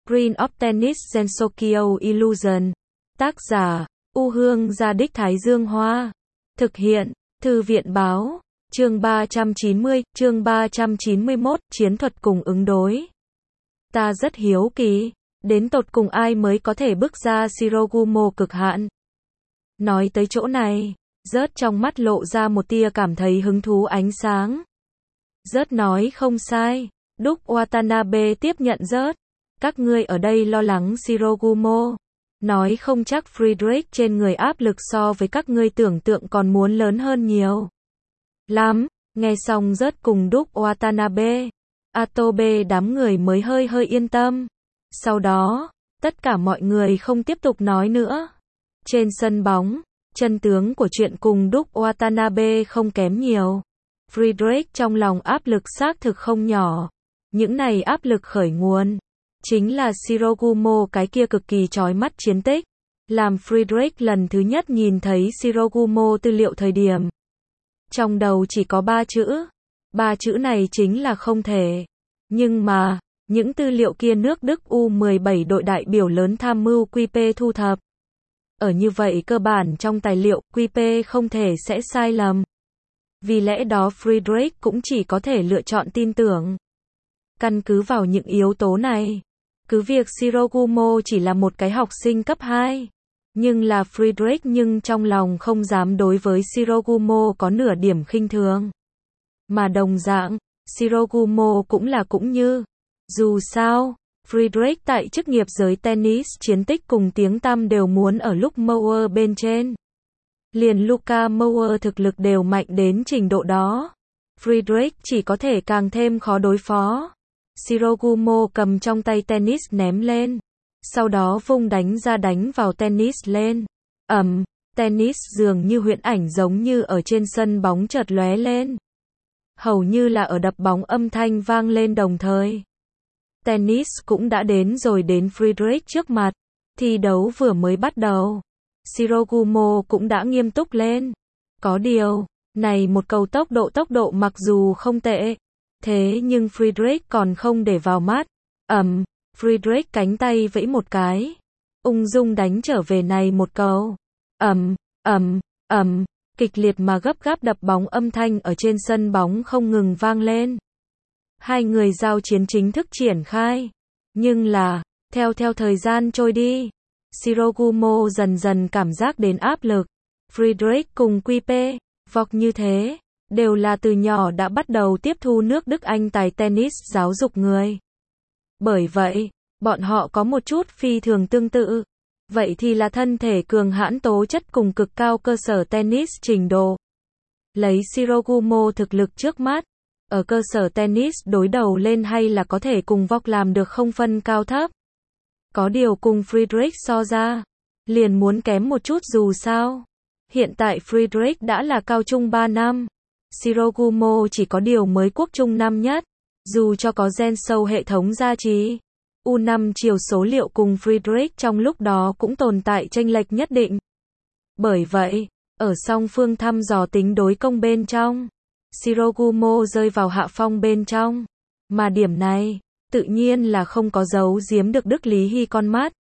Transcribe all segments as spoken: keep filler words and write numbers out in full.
Screen of Tennis Gensokyo Illusion. Tác giả, U Hương Gia Đích Thái Dương Hoa. Thực hiện, Thư viện Báo. Chương ba trăm chín mươi, chương ba trăm chín mươi mốt, chiến thuật cùng ứng đối. Ta rất hiếu kỳ, đến tột cùng ai mới có thể bước ra Shirogumo cực hạn. Nói tới chỗ này, Rớt trong mắt lộ ra một tia cảm thấy hứng thú ánh sáng. Rớt nói không sai, Đúc Watanabe tiếp nhận Rớt. Các ngươi ở đây lo lắng Shirogumo. Nói không chắc Friedrich trên người áp lực so với các ngươi tưởng tượng còn muốn lớn hơn nhiều. Lắm, nghe xong Rớt cùng Đúc Watanabe, Atobe đám người mới hơi hơi yên tâm. Sau đó, tất cả mọi người không tiếp tục nói nữa. Trên sân bóng, chân tướng của chuyện cùng Đúc Watanabe không kém nhiều. Friedrich trong lòng áp lực xác thực không nhỏ. Những này áp lực khởi nguồn chính là Shirogumo cái kia cực kỳ chói mắt chiến tích. Làm Friedrich lần thứ nhất nhìn thấy Shirogumo tư liệu thời điểm, trong đầu chỉ có ba chữ. Ba chữ này chính là không thể. Nhưng mà, những tư liệu kia nước Đức U mười bảy đội đại biểu lớn tham mưu quy pê thu thập. Ở như vậy cơ bản trong tài liệu, quy pê không thể sẽ sai lầm. Vì lẽ đó Friedrich cũng chỉ có thể lựa chọn tin tưởng. Căn cứ vào những yếu tố này, cứ việc Shirogumo chỉ là một cái học sinh cấp hai, nhưng là Friedrich nhưng trong lòng không dám đối với Shirogumo có nửa điểm khinh thường. Mà đồng dạng, Shirogumo cũng là cũng như. Dù sao, Friedrich tại chức nghiệp giới tennis chiến tích cùng tiếng tăm đều muốn ở lúc Mauer bên trên. Liền Luca Mauer thực lực đều mạnh đến trình độ đó. Friedrich chỉ có thể càng thêm khó đối phó. Shirogumo cầm trong tay tennis ném lên. Sau đó vung đánh ra đánh vào tennis lên. Ầm, tennis dường như huyễn ảnh giống như ở trên sân bóng chợt lóe lên. Hầu như là ở đập bóng âm thanh vang lên đồng thời. Tennis cũng đã đến rồi đến Friedrich trước mặt. Thi đấu vừa mới bắt đầu. Shirogumo cũng đã nghiêm túc lên. Có điều, này một cầu tốc độ tốc độ mặc dù không tệ. Thế nhưng Friedrich còn không để vào mắt. Ầm, Friedrich cánh tay vẫy một cái. Ung dung đánh trở về này một cầu. Ầm, ầm, ầm, kịch liệt mà gấp gáp đập bóng âm thanh ở trên sân bóng không ngừng vang lên. Hai người giao chiến chính thức triển khai. Nhưng là, theo theo thời gian trôi đi, Shirogumo dần dần cảm giác đến áp lực. Friedrich cùng quy pê, vọc như thế, đều là từ nhỏ đã bắt đầu tiếp thu nước Đức Anh tài tennis giáo dục người. Bởi vậy, bọn họ có một chút phi thường tương tự. Vậy thì là thân thể cường hãn tố chất cùng cực cao cơ sở tennis trình độ. Lấy Shirogumo thực lực trước mắt, ở cơ sở tennis đối đầu lên hay là có thể cùng vọc làm được không phân cao thấp. Có điều cùng Friedrich so ra, liền muốn kém một chút dù sao. Hiện tại Friedrich đã là cao trung ba năm. Shirogumo chỉ có điều mới quốc trung năm nhất. Dù cho có gen sâu hệ thống gia trì, U năm chiều số liệu cùng Friedrich trong lúc đó cũng tồn tại chênh lệch nhất định. Bởi vậy, ở song phương thăm dò tính đối công bên trong, Shirogumo rơi vào hạ phong bên trong. Mà điểm này, tự nhiên là không có giấu giếm được Đức Lý Hy con mắt.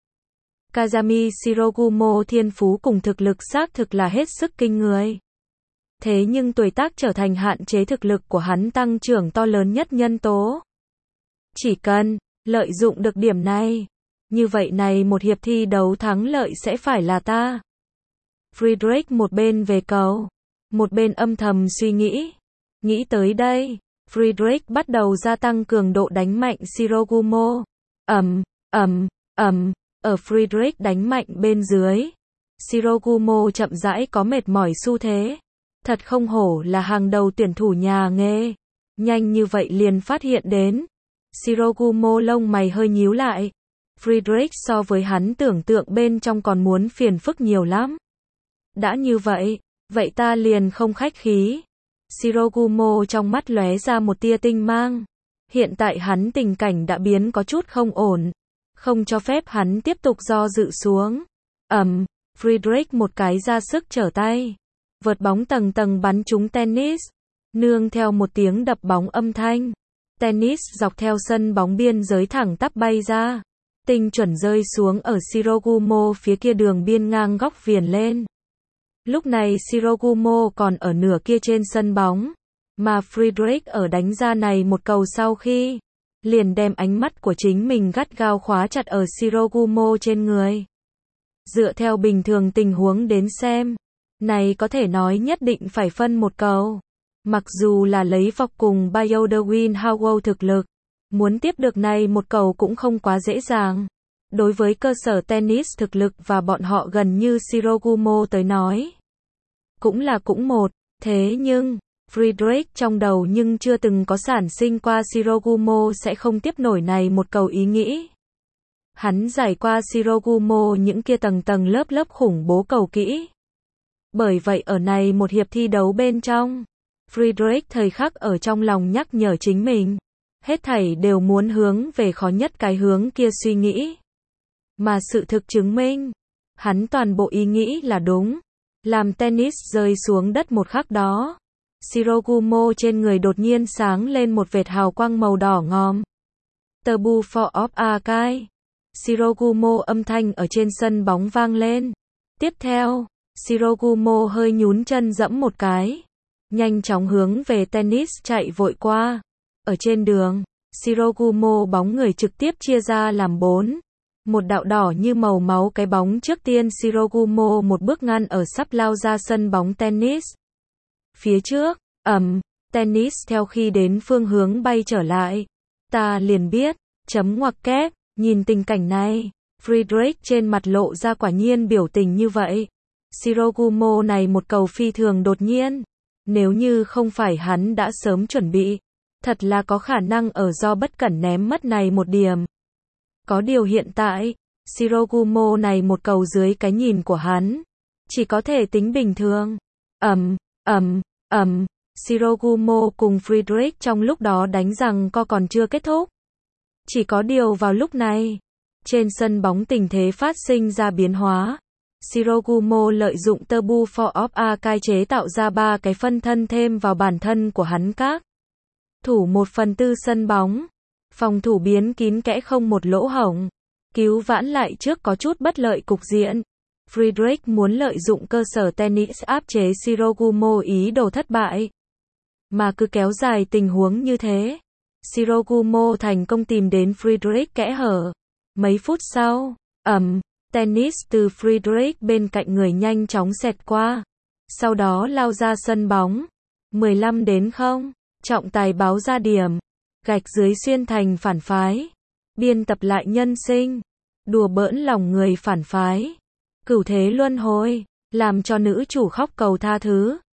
Kazami Shirogumo thiên phú cùng thực lực xác thực là hết sức kinh người. Thế nhưng tuổi tác trở thành hạn chế thực lực của hắn tăng trưởng to lớn nhất nhân tố. Chỉ cần lợi dụng được điểm này, như vậy này một hiệp thi đấu thắng lợi sẽ phải là ta. Friedrich một bên về cầu, một bên âm thầm suy nghĩ. Nghĩ tới đây, Friedrich bắt đầu gia tăng cường độ đánh mạnh Shirogumo. Ầm, ầm, ầm, ở Friedrich đánh mạnh bên dưới, Shirogumo chậm rãi có mệt mỏi xu thế. Thật không hổ là hàng đầu tuyển thủ nhà nghề. Nhanh như vậy liền phát hiện đến. Shirogumo lông mày hơi nhíu lại. Friedrich so với hắn tưởng tượng bên trong còn muốn phiền phức nhiều lắm. Đã như vậy, vậy ta liền không khách khí. Shirogumo trong mắt lóe ra một tia tinh mang. Hiện tại hắn tình cảnh đã biến có chút không ổn. Không cho phép hắn tiếp tục do dự xuống. Ầm, Friedrich một cái ra sức trở tay. Vợt bóng tầng tầng bắn trúng tennis. Nương theo một tiếng đập bóng âm thanh. Tennis dọc theo sân bóng biên giới thẳng tắp bay ra. tinh chuẩn rơi xuống ở Shirogumo phía kia đường biên ngang góc viền lên. Lúc này Shirogumo còn ở nửa kia trên sân bóng, mà Friedrich ở đánh ra này một cầu sau khi liền đem ánh mắt của chính mình gắt gao khóa chặt ở Shirogumo trên người. Dựa theo bình thường tình huống đến xem, này có thể nói nhất định phải phân một cầu. Mặc dù là lấy vọc cùng Bayodewin Howell thực lực, muốn tiếp được này một cầu cũng không quá dễ dàng. Đối với cơ sở tennis thực lực và bọn họ gần như Shirogumo tới nói, cũng là cũng một, thế nhưng Friedrich trong đầu nhưng chưa từng có sản sinh qua Shirogumo sẽ không tiếp nổi này một cầu ý nghĩ. Hắn giải qua Shirogumo những kia tầng tầng lớp lớp khủng bố cầu kỹ. Bởi vậy ở này một hiệp thi đấu bên trong, Friedrich thời khắc ở trong lòng nhắc nhở chính mình, hết thảy đều muốn hướng về khó nhất cái hướng kia suy nghĩ. Mà sự thực chứng minh, hắn toàn bộ ý nghĩ là đúng. Làm tennis rơi xuống đất một khắc đó, Shirogumo trên người đột nhiên sáng lên một vệt hào quang màu đỏ ngòm. Tabu for of Akai. Shirogumo âm thanh ở trên sân bóng vang lên. Tiếp theo, Shirogumo hơi nhún chân dẫm một cái, nhanh chóng hướng về tennis chạy vội qua. Ở trên đường, Shirogumo bóng người trực tiếp chia ra làm bốn. Một đạo đỏ như màu máu cái bóng trước tiên Shirogumo một bước ngăn ở sắp lao ra sân bóng tennis. Phía trước, ầm, tennis theo khi đến phương hướng bay trở lại. Ta liền biết, chấm ngoặc kép, nhìn tình cảnh này, Friedrich trên mặt lộ ra quả nhiên biểu tình như vậy. Shirogumo này một cầu phi thường đột nhiên, nếu như không phải hắn đã sớm chuẩn bị, thật là có khả năng ở do bất cẩn ném mất này một điểm. Có điều hiện tại, Shirogumo này một cầu dưới cái nhìn của hắn, chỉ có thể tính bình thường. Ầm, ầm, ầm, Shirogumo cùng Friedrich trong lúc đó đánh rằng co còn chưa kết thúc. Chỉ có điều vào lúc này, trên sân bóng tình thế phát sinh ra biến hóa. Shirogumo lợi dụng Tabu for of Akai chế tạo ra ba cái phân thân thêm vào bản thân của hắn các thủ một phần tư sân bóng. Phòng thủ biến kín kẽ không một lỗ hổng, cứu vãn lại trước có chút bất lợi cục diện. Friedrich muốn lợi dụng cơ sở tennis áp chế Shirogumo ý đồ thất bại. Mà cứ kéo dài tình huống như thế, Shirogumo thành công tìm đến Friedrich kẽ hở. Mấy phút sau, ầm, tennis từ Friedrich bên cạnh người nhanh chóng xẹt qua. Sau đó lao ra sân bóng. mười lăm đến không, trọng tài báo ra điểm. Gạch dưới xuyên thành phản phái. Biên tập lại nhân sinh. Đùa bỡn lòng người phản phái. Cửu thế luân hồi, làm cho nữ chủ khóc cầu tha thứ.